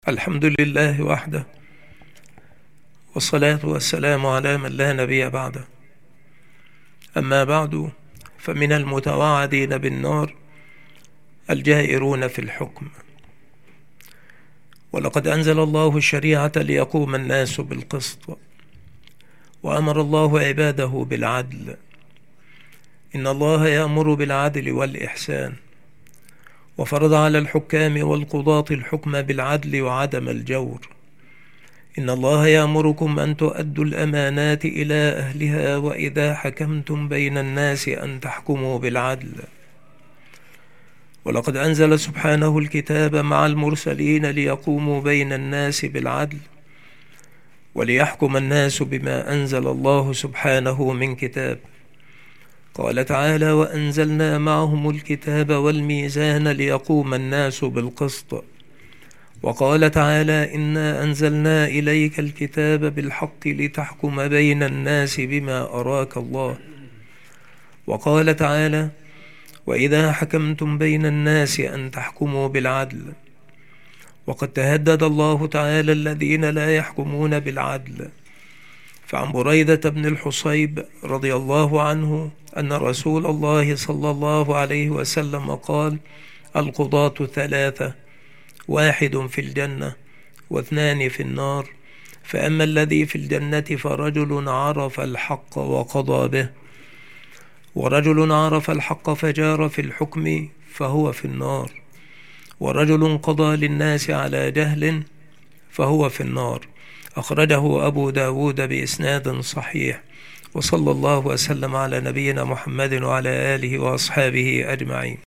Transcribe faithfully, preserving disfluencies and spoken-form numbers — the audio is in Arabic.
الحمد لله وحده، والصلاة والسلام على من لا نبي بعده. أما بعد، فمن المتوعدين بالنار الجائرون في الحكم. ولقد أنزل الله الشريعة ليقوم الناس بالقسط، وأمر الله عباده بالعدل. إن الله يأمر بالعدل والإحسان، وفرض على الحكام والقضاة الحكم بالعدل وعدم الجور. إن الله يأمركم أن تؤدوا الأمانات إلى أهلها، وإذا حكمتم بين الناس أن تحكموا بالعدل. ولقد أنزل سبحانه الكتاب مع المرسلين ليقوموا بين الناس بالعدل، وليحكم الناس بما أنزل الله سبحانه من كتاب. قال تعالى: وأنزلنا معهم الكتاب والميزان ليقوم الناس بالقسط. وقال تعالى: إنا أنزلنا إليك الكتاب بالحق لتحكم بين الناس بما أراك الله. وقال تعالى: وإذا حكمتم بين الناس أن تحكموا بالعدل. وقد تهدد الله تعالى الذين لا يحكمون بالعدل. فعن بريدة بن الحصيب رضي الله عنه أن رسول الله صلى الله عليه وسلم قال: القضاة ثلاثة، واحد في الجنة واثنان في النار، فأما الذي في الجنة فرجل عرف الحق وقضى به، ورجل عرف الحق فجار في الحكم فهو في النار، ورجل قضى للناس على جهل فهو في النار. أخرجه أبو داود بإسناد صحيح. وصلى الله وسلم على نبينا محمد وعلى آله وأصحابه أجمعين.